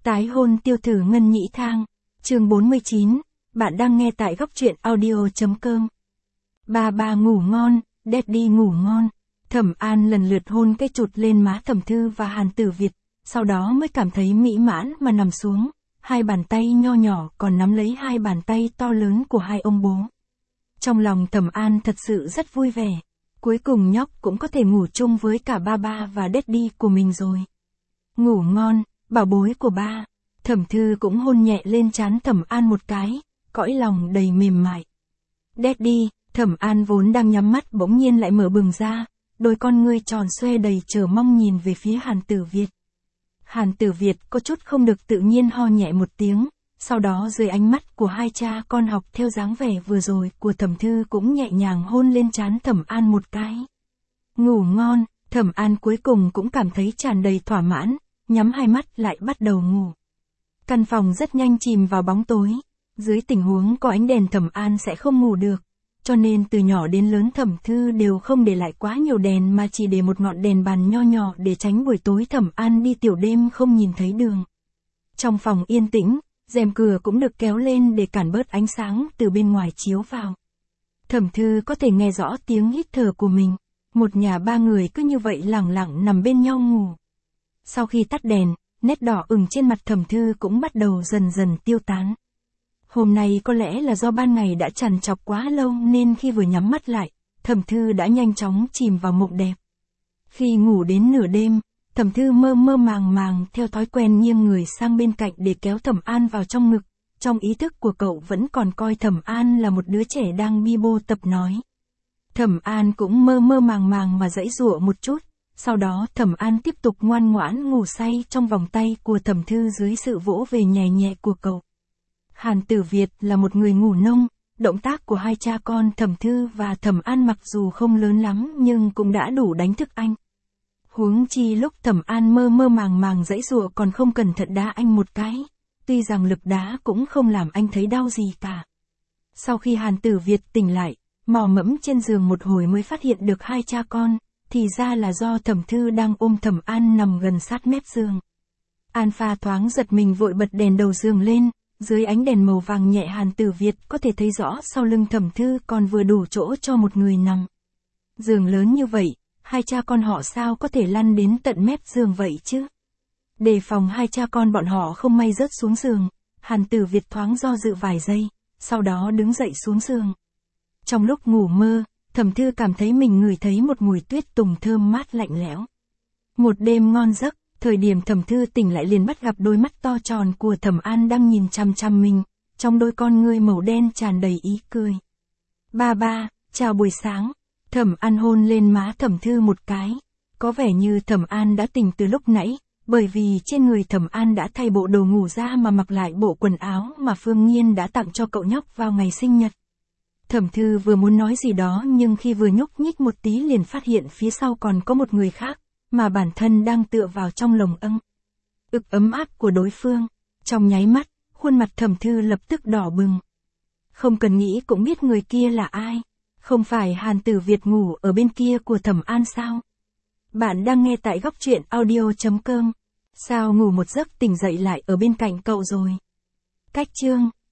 Tái hôn tiêu tử Ngân Nhĩ Thang, chương 49, bạn đang nghe tại góc truyện audio.com. Ba ngủ ngon, Daddy ngủ ngon. Thẩm An lần lượt hôn cái chụt lên má Thẩm Thư và Hàn Tử Việt, sau đó mới cảm thấy mỹ mãn mà nằm xuống, hai bàn tay nho nhỏ còn nắm lấy hai bàn tay to lớn của hai ông bố. Trong lòng Thẩm An thật sự rất vui vẻ, cuối cùng nhóc cũng có thể ngủ chung với cả ba và Daddy của mình rồi. Ngủ ngon, bảo bối của ba. Thẩm Thư cũng hôn nhẹ lên trán Thẩm An một cái, cõi lòng đầy mềm mại. Daddy, Thẩm An vốn đang nhắm mắt bỗng nhiên lại mở bừng ra, đôi con ngươi tròn xoe đầy chờ mong nhìn về phía Hàn Tử Việt. Hàn Tử Việt có chút không được tự nhiên ho nhẹ một tiếng, sau đó dưới ánh mắt của hai cha con học theo dáng vẻ vừa rồi của Thẩm Thư cũng nhẹ nhàng hôn lên trán Thẩm An một cái. Ngủ ngon, Thẩm An cuối cùng cũng cảm thấy tràn đầy thỏa mãn, nhắm hai mắt lại bắt đầu ngủ. Căn phòng rất nhanh chìm vào bóng tối, dưới tình huống có ánh đèn Thẩm An sẽ không ngủ được, cho nên từ nhỏ đến lớn Thẩm Thư đều không để lại quá nhiều đèn mà chỉ để một ngọn đèn bàn nho nhỏ để tránh buổi tối Thẩm An đi tiểu đêm không nhìn thấy đường. Trong phòng yên tĩnh, rèm cửa cũng được kéo lên để cản bớt ánh sáng từ bên ngoài chiếu vào. Thẩm Thư có thể nghe rõ tiếng hít thở của mình, một nhà ba người cứ như vậy lẳng lặng nằm bên nhau ngủ. Sau khi tắt đèn, nét đỏ ửng trên mặt Thẩm Thư cũng bắt đầu dần dần tiêu tán. Hôm nay có lẽ là do ban ngày đã trằn trọc quá lâu nên khi vừa nhắm mắt lại, Thẩm Thư đã nhanh chóng chìm vào mộng đẹp. Khi ngủ đến nửa đêm, Thẩm Thư mơ mơ màng theo thói quen nghiêng người sang bên cạnh để kéo Thẩm An vào trong ngực, trong ý thức của cậu vẫn còn coi Thẩm An là một đứa trẻ đang bi bô tập nói. Thẩm An cũng mơ mơ màng mà giãy giụa một chút, sau đó Thẩm An tiếp tục ngoan ngoãn ngủ say trong vòng tay của Thẩm Thư dưới sự vỗ về nhẹ nhẹ của cậu. Hàn Tử Việt là một người ngủ nông, động tác của hai cha con Thẩm Thư và Thẩm An mặc dù không lớn lắm nhưng cũng đã đủ đánh thức anh. Huống chi lúc Thẩm An mơ mơ màng giãy giụa còn không cẩn thận đá anh một cái, tuy rằng lực đá cũng không làm anh thấy đau gì cả. Sau khi Hàn Tử Việt tỉnh lại, mò mẫm trên giường một hồi mới phát hiện được hai cha con, thì ra là do Thẩm Thư đang ôm Thẩm An nằm gần sát mép giường. Alpha thoáng giật mình vội bật đèn đầu giường lên, dưới ánh đèn màu vàng nhẹ Hàn Tử Việt có thể thấy rõ sau lưng Thẩm Thư còn vừa đủ chỗ cho một người nằm. Giường lớn như vậy, hai cha con họ sao có thể lăn đến tận mép giường vậy chứ? Đề phòng hai cha con bọn họ không may rớt xuống giường, Hàn Tử Việt thoáng do dự vài giây, sau đó đứng dậy xuống giường. Trong lúc ngủ mơ, Thẩm Thư cảm thấy mình ngửi thấy một mùi tuyết tùng thơm mát lạnh lẽo. Một đêm ngon giấc, thời điểm Thẩm Thư tỉnh lại liền bắt gặp đôi mắt to tròn của Thẩm An đang nhìn chằm chằm mình, trong đôi con ngươi màu đen tràn đầy ý cười. Ba, chào buổi sáng. Thẩm An hôn lên má Thẩm Thư một cái. Có vẻ như Thẩm An đã tỉnh từ lúc nãy, bởi vì trên người Thẩm An đã thay bộ đồ ngủ ra mà mặc lại bộ quần áo mà Phương Nhiên đã tặng cho cậu nhóc vào ngày sinh nhật. Thẩm Thư vừa muốn nói gì đó nhưng khi vừa nhúc nhích một tí liền phát hiện phía sau còn có một người khác, mà bản thân đang tựa vào trong lồng ực ấm áp của đối phương. Trong nháy mắt, khuôn mặt Thẩm Thư lập tức đỏ bừng. Không cần nghĩ cũng biết người kia là ai. Không phải Hàn Tử Việt ngủ ở bên kia của Thẩm An sao? Bạn đang nghe tại góc truyện audio.com. Sao ngủ một giấc tỉnh dậy lại ở bên cạnh cậu rồi? Cách chương